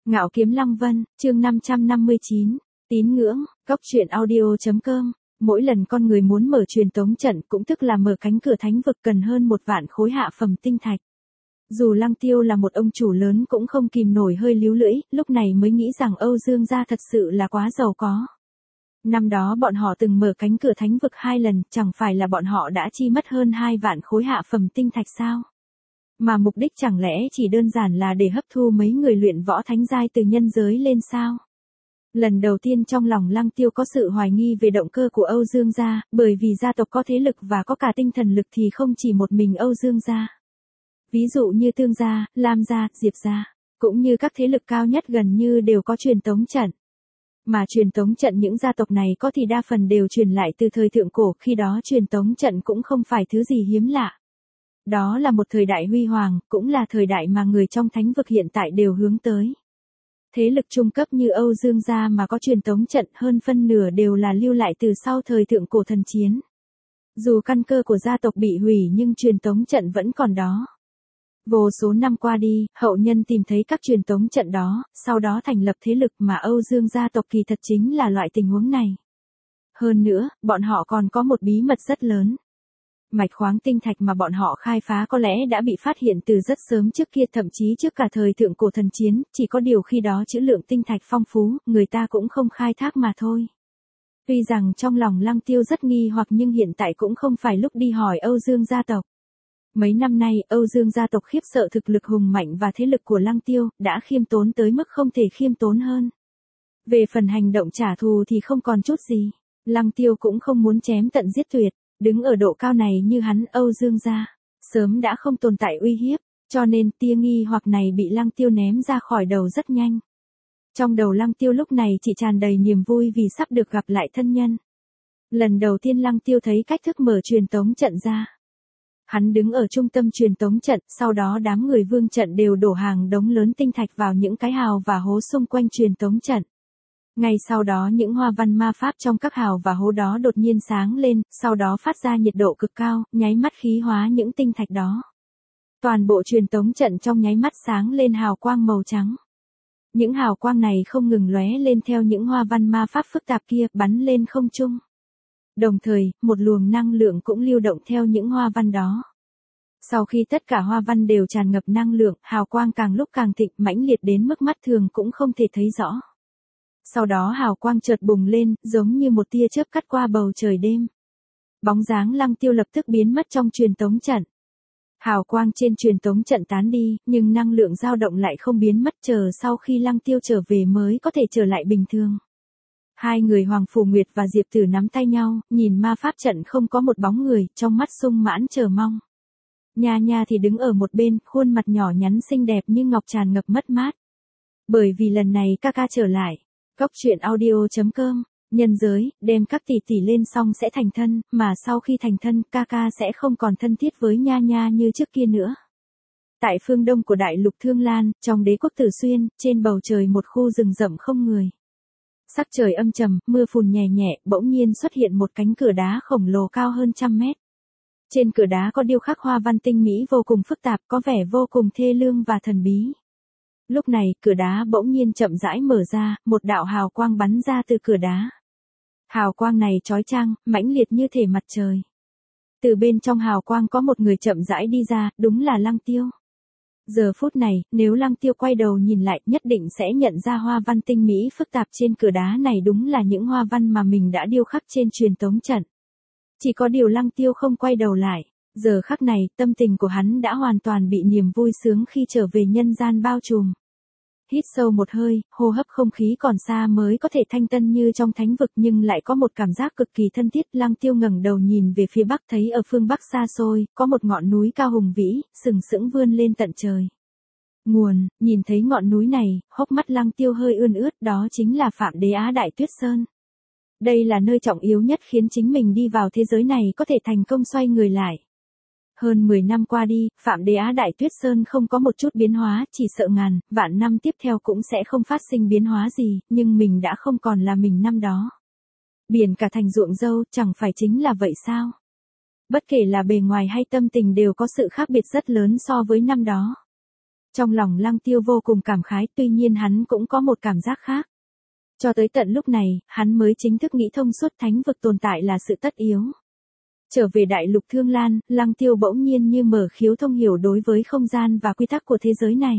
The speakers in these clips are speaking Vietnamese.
Ngạo Kiếm Lăng Vân, chương 559, tín ngưỡng, góc truyện audio.com. Mỗi lần con người muốn mở truyền tống trận cũng tức là mở cánh cửa thánh vực cần hơn 1 vạn khối hạ phẩm tinh thạch. Dù Lăng Tiêu là một ông chủ lớn cũng không kìm nổi hơi líu lưỡi, lúc này mới nghĩ rằng Âu Dương gia thật sự là quá giàu có. Năm đó bọn họ từng mở cánh cửa thánh vực 2 lần, chẳng phải là bọn họ đã chi mất hơn 2 vạn khối hạ phẩm tinh thạch sao? Mà mục đích chẳng lẽ chỉ đơn giản là để hấp thu mấy người luyện võ thánh giai từ nhân giới lên sao? Lần đầu tiên trong lòng Lăng Tiêu có sự hoài nghi về động cơ của Âu Dương gia, bởi vì gia tộc có thế lực và có cả tinh thần lực thì không chỉ một mình Âu Dương gia. Ví dụ như Tương gia, Lam gia, Diệp gia, cũng như các thế lực cao nhất gần như đều có truyền tống trận. Mà truyền tống trận những gia tộc này có thì đa phần đều truyền lại từ thời thượng cổ, khi đó truyền tống trận cũng không phải thứ gì hiếm lạ. Đó là một thời đại huy hoàng, cũng là thời đại mà người trong thánh vực hiện tại đều hướng tới. Thế lực trung cấp như Âu Dương gia mà có truyền tống trận hơn phân nửa đều là lưu lại từ sau thời thượng cổ thần chiến. Dù căn cơ của gia tộc bị hủy nhưng truyền tống trận vẫn còn đó. Vô số năm qua đi, hậu nhân tìm thấy các truyền tống trận đó, sau đó thành lập thế lực mà Âu Dương gia tộc kỳ thật chính là loại tình huống này. Hơn nữa, bọn họ còn có một bí mật rất lớn. Mạch khoáng tinh thạch mà bọn họ khai phá có lẽ đã bị phát hiện từ rất sớm trước kia, thậm chí trước cả thời thượng cổ thần chiến, chỉ có điều khi đó trữ lượng tinh thạch phong phú, người ta cũng không khai thác mà thôi. Tuy rằng trong lòng Lăng Tiêu rất nghi hoặc nhưng hiện tại cũng không phải lúc đi hỏi Âu Dương gia tộc. Mấy năm nay, Âu Dương gia tộc khiếp sợ thực lực hùng mạnh và thế lực của Lăng Tiêu, đã khiêm tốn tới mức không thể khiêm tốn hơn. Về phần hành động trả thù thì không còn chút gì. Lăng Tiêu cũng không muốn chém tận giết tuyệt. Đứng ở độ cao này như hắn, Âu Dương gia sớm đã không tồn tại uy hiếp, cho nên tia nghi hoặc này bị Lăng Tiêu ném ra khỏi đầu rất nhanh. Trong đầu Lăng Tiêu lúc này chỉ tràn đầy niềm vui vì sắp được gặp lại thân nhân. Lần đầu tiên Lăng Tiêu thấy cách thức mở truyền tống trận ra. Hắn đứng ở trung tâm truyền tống trận, sau đó đám người vương trận đều đổ hàng đống lớn tinh thạch vào những cái hào và hố xung quanh truyền tống trận. Ngay sau đó những hoa văn ma pháp trong các hào và hố đó đột nhiên sáng lên, sau đó phát ra nhiệt độ cực cao, nháy mắt khí hóa những tinh thạch đó. Toàn bộ truyền tống trận trong nháy mắt sáng lên hào quang màu trắng. Những hào quang này không ngừng lóe lên theo những hoa văn ma pháp phức tạp kia, bắn lên không trung. Đồng thời, một luồng năng lượng cũng lưu động theo những hoa văn đó. Sau khi tất cả hoa văn đều tràn ngập năng lượng, hào quang càng lúc càng thịnh, mãnh liệt đến mức mắt thường cũng không thể thấy rõ. Sau đó hào quang chợt bùng lên, giống như một tia chớp cắt qua bầu trời đêm. Bóng dáng Lăng Tiêu lập tức biến mất trong truyền tống trận. Hào quang trên truyền tống trận tán đi, nhưng năng lượng dao động lại không biến mất, chờ sau khi Lăng Tiêu trở về mới có thể trở lại bình thường. Hai người Hoàng Phủ Nguyệt và Diệp Tử nắm tay nhau, nhìn ma pháp trận không có một bóng người, trong mắt sung mãn chờ mong. Nha Nha thì đứng ở một bên, khuôn mặt nhỏ nhắn xinh đẹp nhưng ngọc tràn ngập mất mát. Bởi vì lần này ca ca trở lại. Góc truyện audio.com, nhân giới, đem các tỷ tỷ lên xong sẽ thành thân, mà sau khi thành thân, ca ca sẽ không còn thân thiết với Nha Nha như trước kia nữa. Tại phương đông của đại lục Thương Lan, trong đế quốc Tử Xuyên, trên bầu trời một khu rừng rậm không người. Sắc trời âm trầm, mưa phùn nhẹ nhẹ, bỗng nhiên xuất hiện một cánh cửa đá khổng lồ cao hơn 100 mét. Trên cửa đá có điêu khắc hoa văn tinh mỹ vô cùng phức tạp, có vẻ vô cùng thê lương và thần bí. Lúc này, cửa đá bỗng nhiên chậm rãi mở ra, một đạo hào quang bắn ra từ cửa đá. Hào quang này chói chang, mãnh liệt như thể mặt trời. Từ bên trong hào quang có một người chậm rãi đi ra, đúng là Lăng Tiêu. Giờ phút này, nếu Lăng Tiêu quay đầu nhìn lại, nhất định sẽ nhận ra hoa văn tinh mỹ phức tạp trên cửa đá này đúng là những hoa văn mà mình đã điêu khắc trên truyền tống trận. Chỉ có điều Lăng Tiêu không quay đầu lại. Giờ khắc này, tâm tình của hắn đã hoàn toàn bị niềm vui sướng khi trở về nhân gian bao trùm. Hít sâu một hơi, hô hấp không khí còn xa mới có thể thanh tân như trong thánh vực nhưng lại có một cảm giác cực kỳ thân thiết. Lăng Tiêu ngẩng đầu nhìn về phía bắc, thấy ở phương bắc xa xôi, có một ngọn núi cao hùng vĩ, sừng sững vươn lên tận trời. Nguồn, nhìn thấy ngọn núi này, hốc mắt Lăng Tiêu hơi ươn ướt, đó chính là Phạm Đế Á Đại Tuyết Sơn. Đây là nơi trọng yếu nhất khiến chính mình đi vào thế giới này có thể thành công xoay người lại. Hơn 10 năm qua đi, Phạm Đế Á Đại Tuyết Sơn không có một chút biến hóa, chỉ sợ ngàn, vạn năm tiếp theo cũng sẽ không phát sinh biến hóa gì, nhưng mình đã không còn là mình năm đó. Biển cả thành ruộng dâu, chẳng phải chính là vậy sao? Bất kể là bề ngoài hay tâm tình đều có sự khác biệt rất lớn so với năm đó. Trong lòng Lăng Tiêu vô cùng cảm khái, tuy nhiên hắn cũng có một cảm giác khác. Cho tới tận lúc này, hắn mới chính thức nghĩ thông suốt thánh vực tồn tại là sự tất yếu. Trở về đại lục Thương Lan, Lăng Tiêu bỗng nhiên như mở khiếu thông hiểu đối với không gian và quy tắc của thế giới này.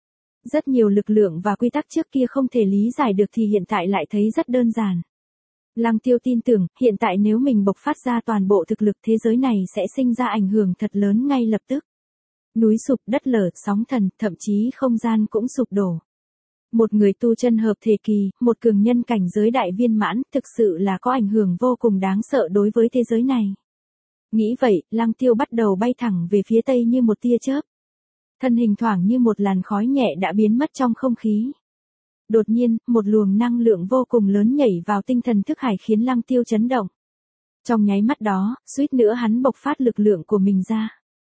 Rất nhiều lực lượng và quy tắc trước kia không thể lý giải được thì hiện tại lại thấy rất đơn giản. Lăng Tiêu tin tưởng, hiện tại nếu mình bộc phát ra toàn bộ thực lực thế giới này sẽ sinh ra ảnh hưởng thật lớn ngay lập tức. Núi sụp, đất lở, sóng thần, thậm chí không gian cũng sụp đổ. Một người tu chân hợp thể kỳ, một cường nhân cảnh giới đại viên mãn, thực sự là có ảnh hưởng vô cùng đáng sợ đối với thế giới này. Nghĩ vậy, Lăng Tiêu bắt đầu bay thẳng về phía tây như một tia chớp. Thân hình thoảng như một làn khói nhẹ đã biến mất trong không khí. Đột nhiên, một luồng năng lượng vô cùng lớn nhảy vào tinh thần thức hải khiến Lăng Tiêu chấn động. Trong nháy mắt đó, suýt nữa hắn bộc phát lực lượng của mình ra.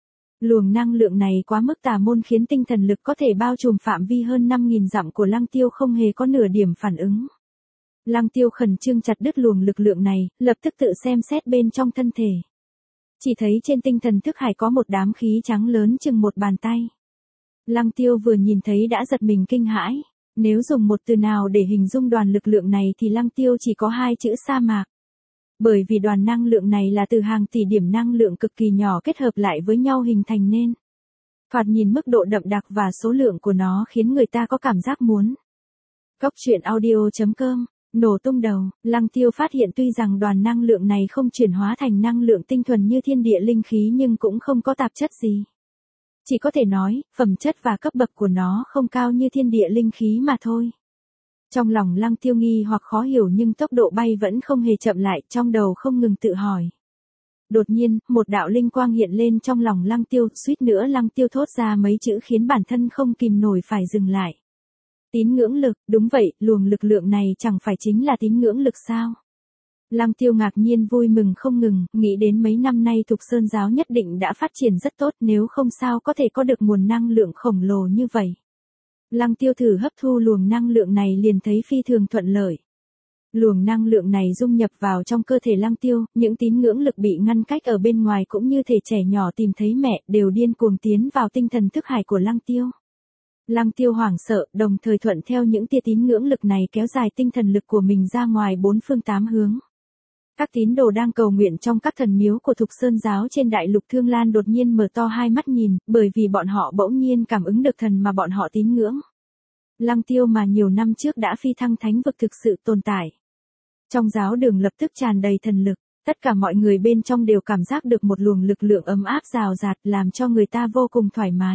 Luồng năng lượng này quá mức tà môn khiến tinh thần lực có thể bao trùm phạm vi hơn 5.000 dặm của Lăng Tiêu không hề có nửa điểm phản ứng. Lăng Tiêu khẩn trương chặt đứt luồng lực lượng này, lập tức tự xem xét bên trong thân thể. Chỉ thấy trên tinh thần thức hải có một đám khí trắng lớn chừng một bàn tay. Lăng Tiêu vừa nhìn thấy đã giật mình kinh hãi. Nếu dùng một từ nào để hình dung đoàn lực lượng này thì Lăng Tiêu chỉ có hai chữ sa mạc. Bởi vì đoàn năng lượng này là từ hàng tỷ điểm năng lượng cực kỳ nhỏ kết hợp lại với nhau hình thành nên. Thoạt nhìn mức độ đậm đặc và số lượng của nó khiến người ta có cảm giác muốn. Góc truyện audio.com, nổ tung đầu, Lăng Tiêu phát hiện tuy rằng đoàn năng lượng này không chuyển hóa thành năng lượng tinh thuần như thiên địa linh khí nhưng cũng không có tạp chất gì. Chỉ có thể nói, phẩm chất và cấp bậc của nó không cao như thiên địa linh khí mà thôi. Trong lòng Lăng Tiêu nghi hoặc khó hiểu nhưng tốc độ bay vẫn không hề chậm lại, trong đầu không ngừng tự hỏi. Đột nhiên, một đạo linh quang hiện lên trong lòng Lăng Tiêu, suýt nữa Lăng Tiêu thốt ra mấy chữ khiến bản thân không kìm nổi phải dừng lại. Tín ngưỡng lực, đúng vậy, luồng lực lượng này chẳng phải chính là tín ngưỡng lực sao? Lăng Tiêu ngạc nhiên vui mừng không ngừng, nghĩ đến mấy năm nay Thục Sơn giáo nhất định đã phát triển rất tốt, nếu không sao có thể có được nguồn năng lượng khổng lồ như vậy. Lăng Tiêu thử hấp thu luồng năng lượng này liền thấy phi thường thuận lợi. Luồng năng lượng này dung nhập vào trong cơ thể Lăng Tiêu, những tín ngưỡng lực bị ngăn cách ở bên ngoài cũng như thể trẻ nhỏ tìm thấy mẹ, đều điên cuồng tiến vào tinh thần thức hải của Lăng Tiêu. Lăng Tiêu hoảng sợ, đồng thời thuận theo những tia tín ngưỡng lực này kéo dài tinh thần lực của mình ra ngoài bốn phương tám hướng. Các tín đồ đang cầu nguyện trong các thần miếu của Thục Sơn giáo trên đại lục Thương Lan đột nhiên mở to hai mắt nhìn, bởi vì bọn họ bỗng nhiên cảm ứng được thần mà bọn họ tín ngưỡng. Lăng Tiêu mà nhiều năm trước đã phi thăng thánh vực thực sự tồn tại. Trong giáo đường lập tức tràn đầy thần lực, tất cả mọi người bên trong đều cảm giác được một luồng lực lượng ấm áp rào rạt làm cho người ta vô cùng thoải mái.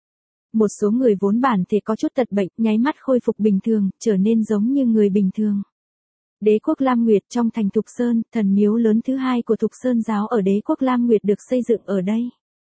Một số người vốn bản thể có chút tật bệnh, nháy mắt khôi phục bình thường, trở nên giống như người bình thường. Đế quốc Lam Nguyệt trong thành Thục Sơn, thần miếu lớn thứ hai của Thục Sơn giáo ở đế quốc Lam Nguyệt được xây dựng ở đây.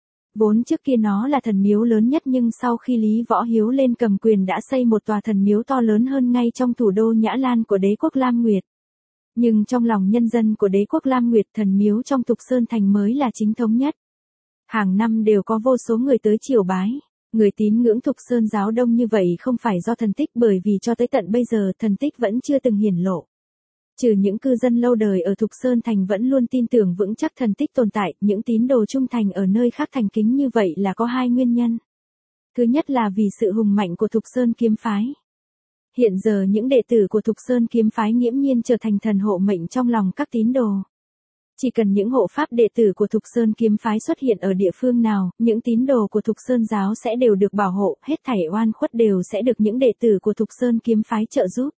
Vốn trước kia nó là thần miếu lớn nhất nhưng sau khi Lý Võ Hiếu lên cầm quyền đã xây một tòa thần miếu to lớn hơn ngay trong thủ đô Nhã Lan của đế quốc Lam Nguyệt. Nhưng trong lòng nhân dân của đế quốc Lam Nguyệt, thần miếu trong Thục Sơn thành mới là chính thống nhất. Hàng năm đều có vô số người tới triều bái. Người tín ngưỡng Thục Sơn giáo đông như vậy không phải do thần tích, bởi vì cho tới tận bây giờ thần tích vẫn chưa từng hiển lộ. Trừ những cư dân lâu đời ở Thục Sơn thành vẫn luôn tin tưởng vững chắc thần tích tồn tại, những tín đồ trung thành ở nơi khác thành kính như vậy là có hai nguyên nhân. Thứ nhất là vì sự hùng mạnh của Thục Sơn kiếm phái. Hiện giờ những đệ tử của Thục Sơn kiếm phái nghiễm nhiên trở thành thần hộ mệnh trong lòng các tín đồ. Chỉ cần những hộ pháp đệ tử của Thục Sơn kiếm phái xuất hiện ở địa phương nào, những tín đồ của Thục Sơn giáo sẽ đều được bảo hộ, hết thảy oan khuất đều sẽ được những đệ tử của Thục Sơn kiếm phái trợ giúp.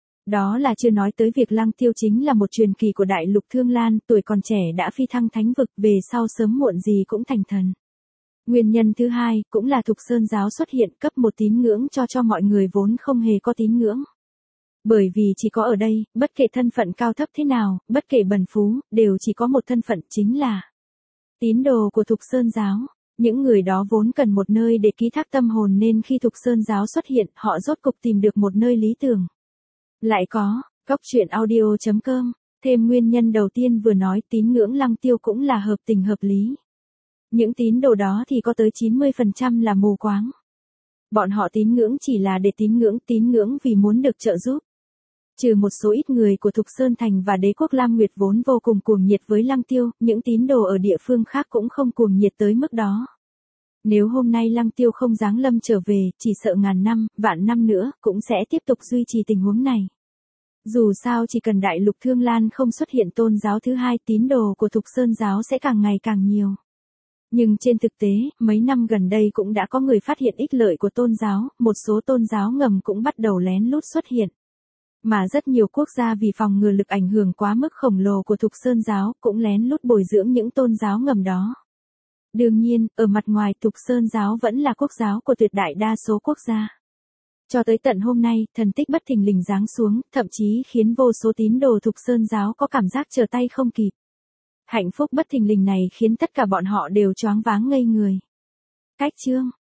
Đó là chưa nói tới việc Lăng Tiêu chính là một truyền kỳ của đại lục Thương Lan, tuổi còn trẻ đã phi thăng thánh vực, về sau sớm muộn gì cũng thành thần. Nguyên nhân thứ hai, cũng là Thục Sơn giáo xuất hiện cấp một tín ngưỡng cho mọi người vốn không hề có tín ngưỡng. Bởi vì chỉ có ở đây, bất kể thân phận cao thấp thế nào, bất kể bần phú, đều chỉ có một thân phận, chính là tín đồ của Thục Sơn giáo. Những người đó vốn cần một nơi để ký thác tâm hồn nên khi Thục Sơn giáo xuất hiện, họ rốt cục tìm được một nơi lý tưởng. Lại có, góc truyện audio.com, thêm nguyên nhân đầu tiên vừa nói, tín ngưỡng Lăng Tiêu cũng là hợp tình hợp lý. Những tín đồ đó thì có tới 90% là mù quáng. Bọn họ tín ngưỡng chỉ là để tín ngưỡng vì muốn được trợ giúp. Trừ một số ít người của Thục Sơn Thành và đế quốc Lam Nguyệt vốn vô cùng cuồng nhiệt với Lăng Tiêu, những tín đồ ở địa phương khác cũng không cuồng nhiệt tới mức đó. Nếu hôm nay Lăng Tiêu không giáng lâm trở về, chỉ sợ ngàn năm, vạn năm nữa, cũng sẽ tiếp tục duy trì tình huống này. Dù sao chỉ cần Đại Lục Thương Lan không xuất hiện tôn giáo thứ hai, tín đồ của Thục Sơn giáo sẽ càng ngày càng nhiều. Nhưng trên thực tế, mấy năm gần đây cũng đã có người phát hiện ích lợi của tôn giáo, một số tôn giáo ngầm cũng bắt đầu lén lút xuất hiện. Mà rất nhiều quốc gia vì phòng ngừa lực ảnh hưởng quá mức khổng lồ của Thục Sơn giáo, cũng lén lút bồi dưỡng những tôn giáo ngầm đó. Đương nhiên, ở mặt ngoài Thục Sơn giáo vẫn là quốc giáo của tuyệt đại đa số quốc gia. Cho tới tận hôm nay, thần tích bất thình lình giáng xuống, thậm chí khiến vô số tín đồ Thục Sơn giáo có cảm giác trở tay không kịp. Hạnh phúc bất thình lình này khiến tất cả bọn họ đều choáng váng ngây người. Cách chương